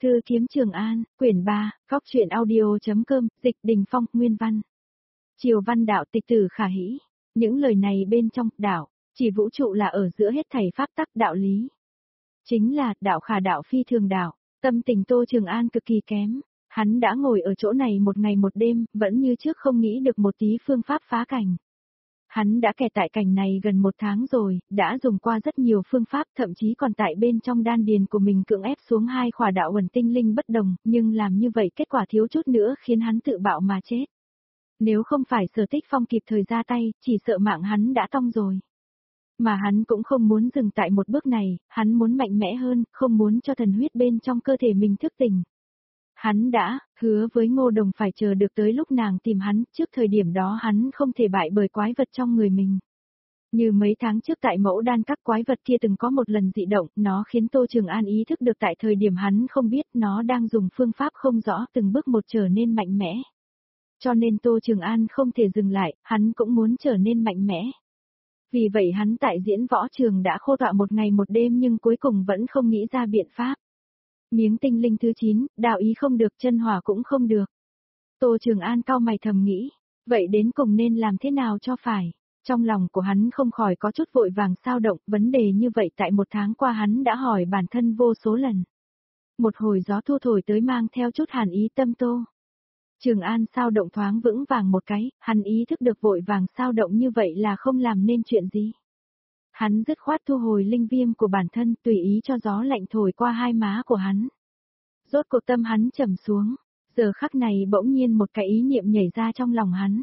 Cư kiếm Trường An, quyển 3, Phóc truyện audio.com, dịch Đình Phong, nguyên văn. Triều văn đạo tịch tử khả hĩ. Những lời này bên trong, đạo, chỉ vũ trụ là ở giữa hết thảy pháp tắc đạo lý. Chính là, đạo khả đạo phi thường đạo, tâm tình Tô Trường An cực kỳ kém. Hắn đã ngồi ở chỗ này một ngày một đêm, vẫn như trước không nghĩ được một tí phương pháp phá cảnh. Hắn đã kẹt tại cảnh này gần 1 tháng rồi, đã dùng qua rất nhiều phương pháp, thậm chí còn tại bên trong đan điền của mình cưỡng ép xuống 2 khỏa đạo ẩn tinh linh bất đồng, nhưng làm như vậy kết quả thiếu chút nữa khiến hắn tự bạo mà chết. Nếu không phải Sở Tích Phong kịp thời ra tay, chỉ sợ mạng hắn đã tong rồi. Mà hắn cũng không muốn dừng tại một bước này, hắn muốn mạnh mẽ hơn, không muốn cho thần huyết bên trong cơ thể mình thức tỉnh. Hắn đã hứa với Ngô Đồng phải chờ được tới lúc nàng tìm hắn, trước thời điểm đó hắn không thể bại bởi quái vật trong người mình. Như mấy tháng trước tại mẫu đan các quái vật kia từng có một lần dị động, nó khiến Tô Trường An ý thức được tại thời điểm hắn không biết nó đang dùng phương pháp không rõ từng bước một trở nên mạnh mẽ. Cho nên Tô Trường An không thể dừng lại, hắn cũng muốn trở nên mạnh mẽ. Vì vậy hắn tại diễn võ trường đã khô tọa một ngày một đêm nhưng cuối cùng vẫn không nghĩ ra biện pháp. Miếng tinh linh thứ 9, đạo ý không được, chân hỏa cũng không được. Tô Trường An cau mày thầm nghĩ, vậy đến cùng nên làm thế nào cho phải? Trong lòng của hắn không khỏi có chút vội vàng xao động, vấn đề như vậy tại 1 tháng qua hắn đã hỏi bản thân vô số lần. Một hồi gió thu thổi tới mang theo chút hàn ý tâm Tô. Trường An xao động thoáng vững vàng một cái, hắn ý thức được vội vàng xao động như vậy là không làm nên chuyện gì. Hắn dứt khoát thu hồi linh viêm của bản thân, tùy ý cho gió lạnh thổi qua 2 má của hắn. Rốt cuộc tâm hắn trầm xuống, giờ khắc này bỗng nhiên một cái ý niệm nhảy ra trong lòng hắn.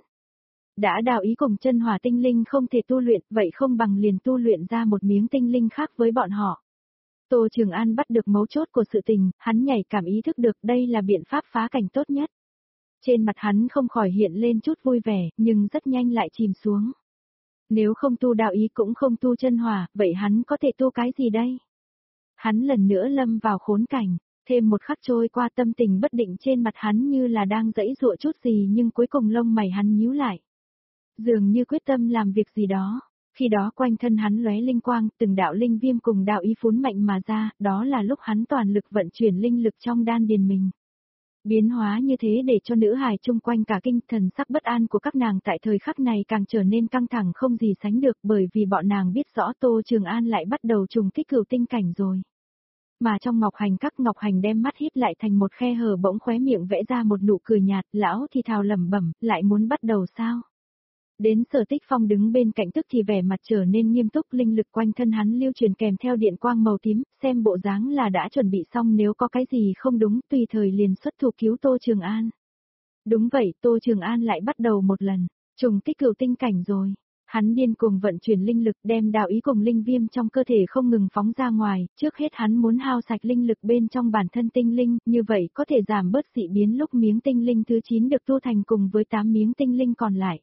Đã đạo ý cùng chân hỏa tinh linh không thể tu luyện, vậy không bằng liền tu luyện ra một miếng tinh linh khác với bọn họ. Tô Trường An bắt được mấu chốt của sự tình, hắn nhảy cảm ý thức được đây là biện pháp phá cảnh tốt nhất. Trên mặt hắn không khỏi hiện lên chút vui vẻ, nhưng rất nhanh lại chìm xuống. Nếu không tu đạo ý cũng không tu chân hỏa, vậy hắn có thể tu cái gì đây? Hắn lần nữa lâm vào khốn cảnh, thêm một khắc trôi qua tâm tình bất định trên mặt hắn như là đang giãy giụa chút gì nhưng cuối cùng lông mày hắn nhíu lại. Dường như quyết tâm làm việc gì đó, khi đó quanh thân hắn lóe linh quang, từng đạo linh viêm cùng đạo ý phún mạnh mà ra, đó là lúc hắn toàn lực vận chuyển linh lực trong đan điền mình. Biến hóa như thế để cho nữ hài chung quanh cả kinh, thần sắc bất an của các nàng tại thời khắc này càng trở nên căng thẳng không gì sánh được, bởi vì bọn nàng biết rõ Tô Trường An lại bắt đầu trùng kích cửu tinh cảnh rồi. Mà trong Ngọc Hành các, Ngọc Hành đem mắt híp lại thành một khe hở, bỗng khóe miệng vẽ ra một nụ cười nhạt, lão thì thào lẩm bẩm, lại muốn bắt đầu sao? Đến Sở Tích Phong đứng bên cạnh tức thì vẻ mặt trở nên nghiêm túc, linh lực quanh thân hắn lưu truyền kèm theo điện quang màu tím, xem bộ dáng là đã chuẩn bị xong, nếu có cái gì không đúng tùy thời liền xuất thủ cứu Tô Trường An. Đúng vậy, Tô Trường An lại bắt đầu một lần, trùng kích cửu tinh cảnh rồi. Hắn điên cuồng vận chuyển linh lực, đem đạo ý cùng linh viêm trong cơ thể không ngừng phóng ra ngoài, trước hết hắn muốn hao sạch linh lực bên trong bản thân tinh linh, như vậy có thể giảm bớt dị biến lúc miếng tinh linh thứ 9 được tu thành cùng với 8 miếng tinh linh còn lại.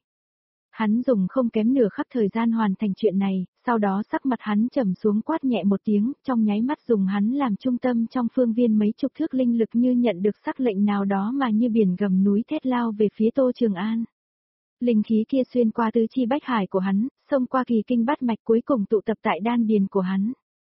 Hắn dùng không kém nửa khắc thời gian hoàn thành chuyện này, sau đó sắc mặt hắn trầm xuống quát nhẹ một tiếng, trong nháy mắt dùng hắn làm trung tâm trong phương viên mấy chục thước linh lực như nhận được sắc lệnh nào đó mà như biển gầm núi thét lao về phía Tô Trường An. Linh khí kia xuyên qua tứ chi bách hải của hắn, xông qua kỳ kinh bát mạch cuối cùng tụ tập tại đan điền của hắn.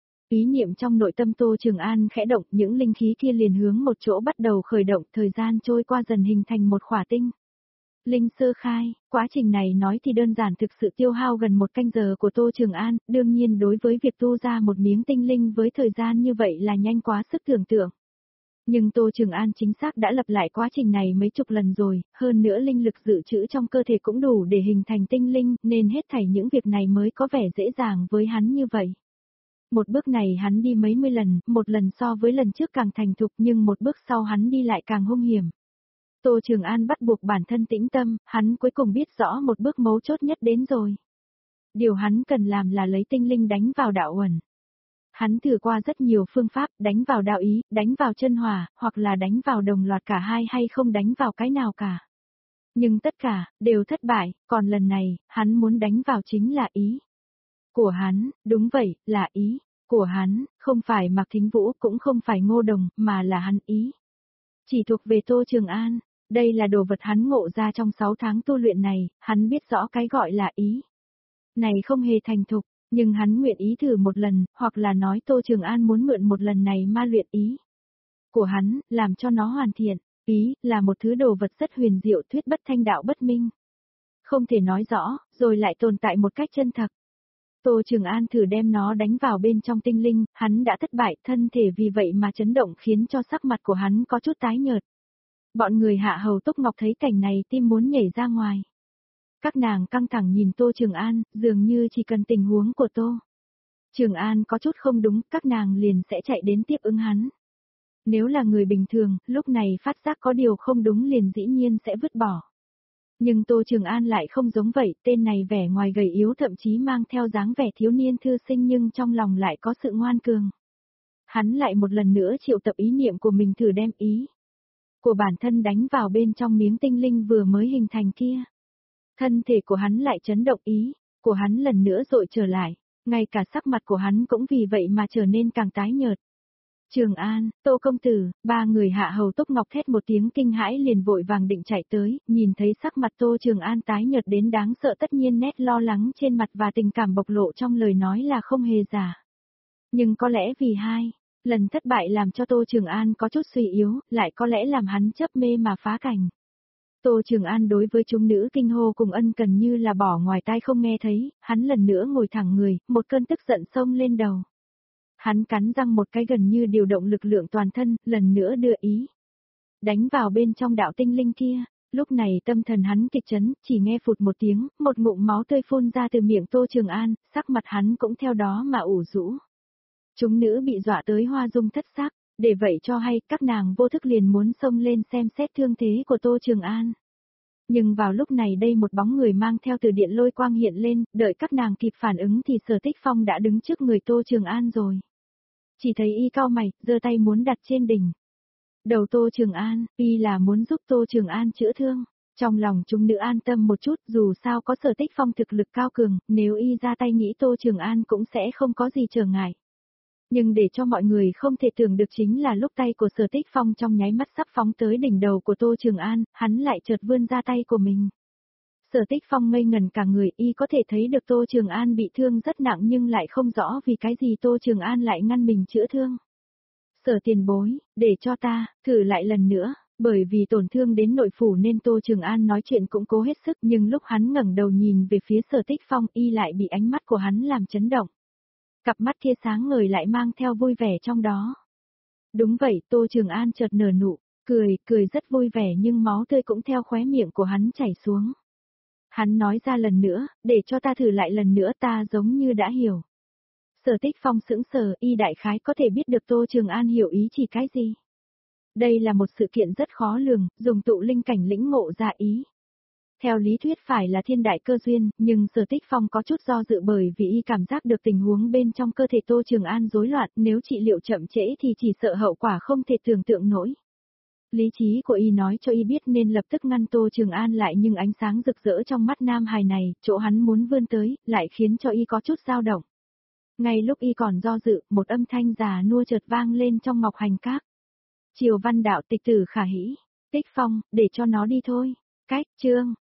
Ý niệm trong nội tâm Tô Trường An khẽ động, những linh khí kia liền hướng một chỗ bắt đầu khởi động, thời gian trôi qua dần hình thành một khỏa tinh. Linh sơ khai, quá trình này nói thì đơn giản thực sự tiêu hao gần 1 canh giờ của Tô Trường An, đương nhiên đối với việc tu ra một miếng tinh linh với thời gian như vậy là nhanh quá sức tưởng tượng. Nhưng Tô Trường An chính xác đã lặp lại quá trình này mấy chục lần rồi, hơn nữa linh lực dự trữ trong cơ thể cũng đủ để hình thành tinh linh, nên hết thảy những việc này mới có vẻ dễ dàng với hắn như vậy. Một bước này hắn đi mấy mươi lần, một lần so với lần trước càng thành thục nhưng một bước sau hắn đi lại càng hung hiểm. Tô Trường An bắt buộc bản thân tĩnh tâm, hắn cuối cùng biết rõ một bước mấu chốt nhất đến rồi. Điều hắn cần làm là lấy tinh linh đánh vào đạo uẩn. Hắn thử qua rất nhiều phương pháp, đánh vào đạo ý, đánh vào chân hỏa, hoặc là đánh vào đồng loạt cả hai hay không đánh vào cái nào cả. Nhưng tất cả, đều thất bại, còn lần này, hắn muốn đánh vào chính là ý. Của hắn, đúng vậy, là ý. Của hắn, không phải Mạc Thính Vũ cũng không phải Ngô Đồng, mà là hắn ý. Chỉ thuộc về Tô Trường An. Đây là đồ vật hắn ngộ ra trong 6 tháng tu luyện này, hắn biết rõ cái gọi là ý. Này không hề thành thục, nhưng hắn nguyện ý thử một lần, hoặc là nói Tô Trường An muốn mượn một lần này ma luyện ý. của hắn, làm cho nó hoàn thiện. Ý, là một thứ đồ vật rất huyền diệu, thuyết bất thanh đạo bất minh. Không thể nói rõ, rồi lại tồn tại một cách chân thật. Tô Trường An thử đem nó đánh vào bên trong tinh linh, hắn đã thất bại, thân thể vì vậy mà chấn động khiến cho sắc mặt của hắn có chút tái nhợt. Bọn người Hạ Hầu Túc Ngọc thấy cảnh này tim muốn nhảy ra ngoài. Các nàng căng thẳng nhìn Tô Trường An, dường như chỉ cần tình huống của Tô Trường An có chút không đúng, các nàng liền sẽ chạy đến tiếp ứng hắn. Nếu là người bình thường, lúc này phát giác có điều không đúng liền dĩ nhiên sẽ vứt bỏ. Nhưng Tô Trường An lại không giống vậy, tên này vẻ ngoài gầy yếu thậm chí mang theo dáng vẻ thiếu niên thư sinh nhưng trong lòng lại có sự ngoan cường. Hắn lại một lần nữa triệu tập ý niệm của mình thử đem ý của bản thân đánh vào bên trong miếng tinh linh vừa mới hình thành kia. Thân thể của hắn lại chấn động, ý của hắn lần nữa dội trở lại, ngay cả sắc mặt của hắn cũng vì vậy mà trở nên càng tái nhợt. Trường An, Tô công tử, ba người Hạ Hầu Túc Ngọc thét một tiếng kinh hãi liền vội vàng định chạy tới, nhìn thấy sắc mặt Tô Trường An tái nhợt đến đáng sợ, tất nhiên nét lo lắng trên mặt và tình cảm bộc lộ trong lời nói là không hề giả. Nhưng có lẽ vì lần thất bại làm cho Tô Trường An có chút suy yếu, lại có lẽ làm hắn chớp mê mà phá cảnh. Tô Trường An đối với chúng nữ kinh hô cùng ân cần như là bỏ ngoài tai không nghe thấy, hắn lần nữa ngồi thẳng người, một cơn tức giận xông lên đầu. Hắn cắn răng một cái gần như điều động lực lượng toàn thân, lần nữa đưa ý đánh vào bên trong đạo tinh linh kia. Lúc này tâm thần hắn kịch chấn, chỉ nghe phụt một tiếng, một ngụm máu tươi phun ra từ miệng Tô Trường An, sắc mặt hắn cũng theo đó mà ủ rũ. Chúng nữ bị dọa tới hoa dung thất sắc, để vậy cho hay các nàng vô thức liền muốn xông lên xem xét thương thế của Tô Trường An. Nhưng vào lúc này đây một bóng người mang theo từ điện lôi quang hiện lên, đợi các nàng kịp phản ứng thì Sở Tích Phong đã đứng trước người Tô Trường An rồi. Chỉ thấy y cau mày, giơ tay muốn đặt trên đỉnh đầu Tô Trường An, y là muốn giúp Tô Trường An chữa thương. Trong lòng chúng nữ an tâm một chút, dù sao có Sở Tích Phong thực lực cao cường, nếu y ra tay nghĩ Tô Trường An cũng sẽ không có gì trở ngại. Nhưng để cho mọi người không thể tưởng được chính là lúc tay của Sở Tích Phong trong nháy mắt sắp phóng tới đỉnh đầu của Tô Trường An, hắn lại chợt vươn ra tay của mình. Sở Tích Phong ngây ngần cả người, y có thể thấy được Tô Trường An bị thương rất nặng nhưng lại không rõ vì cái gì Tô Trường An lại ngăn mình chữa thương. Sở tiền bối, để cho ta, thử lại lần nữa, bởi vì tổn thương đến nội phủ nên Tô Trường An nói chuyện cũng cố hết sức nhưng lúc hắn ngẩng đầu nhìn về phía Sở Tích Phong y lại bị ánh mắt của hắn làm chấn động. Cặp mắt kia sáng ngời lại mang theo vui vẻ trong đó. Đúng vậy, Tô Trường An chợt nở nụ, cười rất vui vẻ nhưng máu tươi cũng theo khóe miệng của hắn chảy xuống. Hắn nói ra lần nữa, để cho ta thử lại lần nữa, ta giống như đã hiểu. Sở Tích Phong sững sờ, y đại khái có thể biết được Tô Trường An hiểu ý chỉ cái gì. Đây là một sự kiện rất khó lường, dùng tụ linh cảnh lĩnh ngộ ra ý. Theo lý thuyết phải là thiên đại cơ duyên, nhưng Sở Tích Phong có chút do dự bởi vì y cảm giác được tình huống bên trong cơ thể Tô Trường An rối loạn, nếu trị liệu chậm trễ thì chỉ sợ hậu quả không thể tưởng tượng nổi. Lý trí của y nói cho y biết nên lập tức ngăn Tô Trường An lại nhưng ánh sáng rực rỡ trong mắt nam hài này, chỗ hắn muốn vươn tới, lại khiến cho y có chút dao động. Ngay lúc y còn do dự, một âm thanh già nua chợt vang lên trong Ngọc Hành Các. Triều Văn Đạo Tịch Tử Khả Hĩ, Tích Phong, để cho nó đi thôi. Cách, chương